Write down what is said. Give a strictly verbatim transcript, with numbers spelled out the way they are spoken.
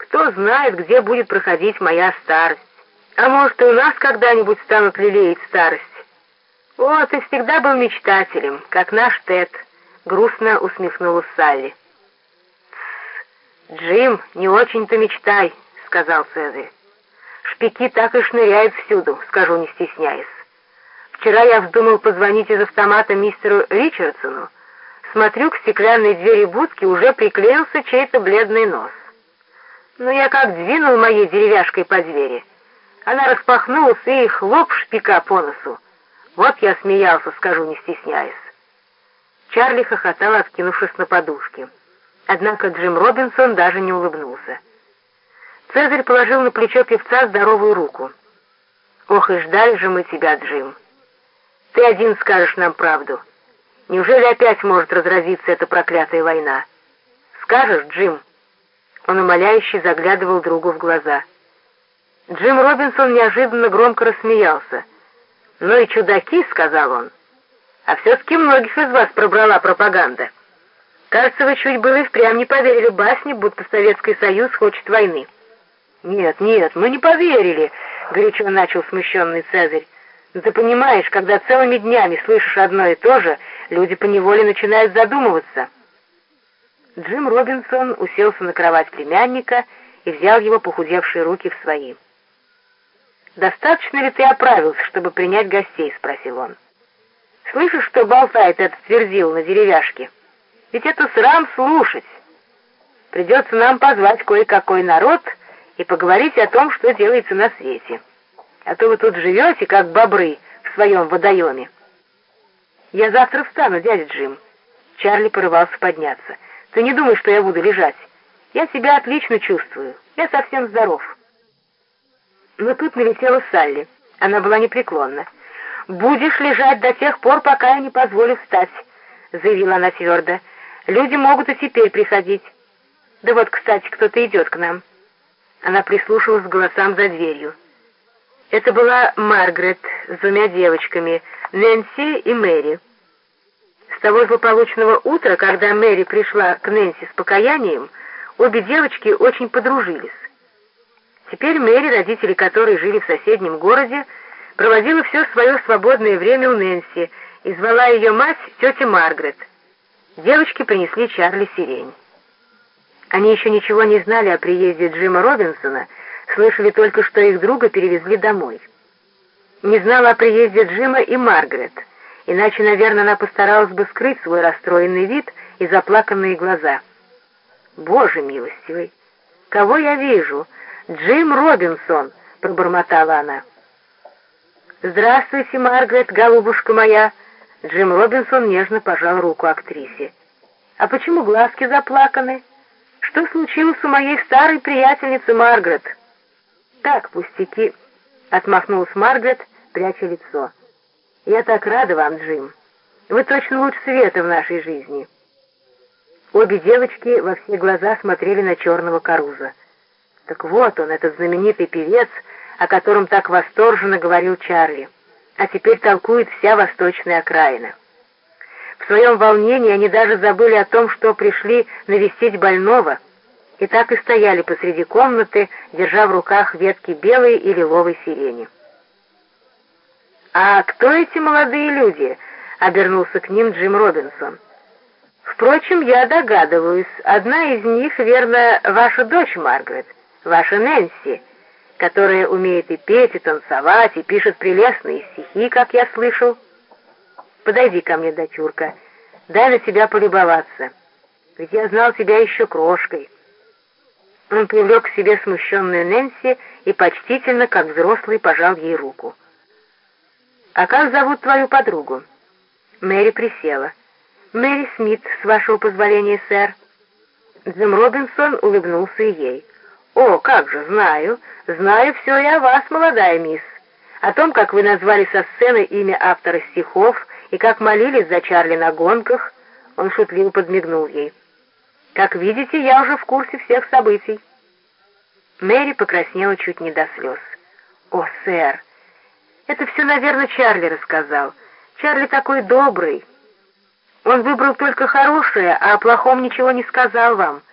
Кто знает, где будет проходить моя старость. А может, и у нас когда-нибудь станут лелеять старость. Вот, и всегда был мечтателем, как наш Тед, — грустно усмехнулась Салли. «Джим, не очень-то мечтай», — сказал Цезарь. «Шпики так и шныряют всюду, скажу не стесняясь. Вчера я вздумал позвонить из автомата мистеру Ричардсону. Смотрю, к стеклянной двери будки уже приклеился чей-то бледный нос. Но я как двинул моей деревяшкой по двери. Она распахнулась и хлоп шпика по носу. Вот я смеялся, скажу не стесняясь». Чарли хохотал, откинувшись на подушке. Однако Джим Робинсон даже не улыбнулся. Цезарь положил на плечо певца здоровую руку. «Ох, и ждали же мы тебя, Джим. Ты один скажешь нам правду. Неужели опять может разразиться эта проклятая война? Скажешь, Джим?» Он умоляюще заглядывал другу в глаза. Джим Робинсон неожиданно громко рассмеялся. «Ну и чудаки», — сказал он. «А все-таки многих из вас пробрала пропаганда. Кажется, вы чуть было и впрямь не поверили басне, будто Советский Союз хочет войны». «Нет, нет, мы не поверили», — горячо начал смущенный Цезарь. «Но ты понимаешь, когда целыми днями слышишь одно и то же, люди поневоле начинают задумываться». Джим Робинсон уселся на кровать племянника и взял его похудевшие руки в свои. «Достаточно ли ты оправился, чтобы принять гостей?» — спросил он. «Слышишь, что болтает этот Твердил на деревяшке? Ведь это срам слушать. Придется нам позвать кое-какой народ и поговорить о том, что делается на свете. А то вы тут живете, как бобры в своем водоеме». «Я завтра встану, дядя Джим». Чарли порывался подняться. «Ты не думай, что я буду лежать. Я себя отлично чувствую. Я совсем здоров». Но тут налетела Салли. Она была непреклонна. «Будешь лежать до тех пор, пока я не позволю встать», — заявила она твердо. «Люди могут и теперь приходить. Да вот, кстати, кто-то идет к нам». Она прислушалась к голосам за дверью. Это была Маргарет с двумя девочками, Нэнси и Мэри. С того злополучного утра, когда Мэри пришла к Нэнси с покаянием, обе девочки очень подружились. Теперь Мэри, родители которой жили в соседнем городе, проводила все свое свободное время у Нэнси и звала ее мать тетя Маргарет. Девочки принесли Чарли сирень. Они еще ничего не знали о приезде Джима Робинсона, слышали только, что их друга перевезли домой. Не знала о приезде Джима и Маргарет, иначе, наверное, она постаралась бы скрыть свой расстроенный вид и заплаканные глаза. «Боже милостивый! Кого я вижу? Джим Робинсон!» — пробормотала она. «Здравствуйте, Маргарет, голубушка моя!» Джим Робинсон нежно пожал руку актрисе. «А почему глазки заплаканы? Что случилось у моей старой приятельницы Маргарет?» «Так, пустяки», — отмахнулась Маргарет, пряча лицо. «Я так рада вам, Джим. Вы точно луч света в нашей жизни». Обе девочки во все глаза смотрели на черного Каруза. Так вот он, этот знаменитый певец, о котором так восторженно говорил Чарли, а теперь толкует вся восточная окраина. В своем волнении они даже забыли о том, что пришли навестить больного, и так и стояли посреди комнаты, держа в руках ветки белой и лиловой сирени. «А кто эти молодые люди?» — обернулся к ним Джим Робинсон. «Впрочем, я догадываюсь, одна из них, верно, ваша дочь Маргарет, ваша Нэнси, которая умеет и петь, и танцевать, и пишет прелестные стихи, как я слышал. Подойди ко мне, дочурка, дай на тебя полюбоваться, ведь я знал тебя еще крошкой». Он привлек к себе смущенную Нэнси и почтительно, как взрослый, пожал ей руку. «А как зовут твою подругу?» Мэри присела. «Мэри Смит, с вашего позволения, сэр». Джим Робинсон улыбнулся и ей. «О, как же, знаю, знаю все и о вас, молодая мисс. О том, как вы назвали со сцены имя автора стихов и как молились за Чарли на гонках». Он шутливо подмигнул ей. «Как видите, я уже в курсе всех событий». Мэри покраснела чуть не до слез. «О, сэр, это все, наверное, Чарли рассказал. Чарли такой добрый. Он выбрал только хорошее, а о плохом ничего не сказал вам.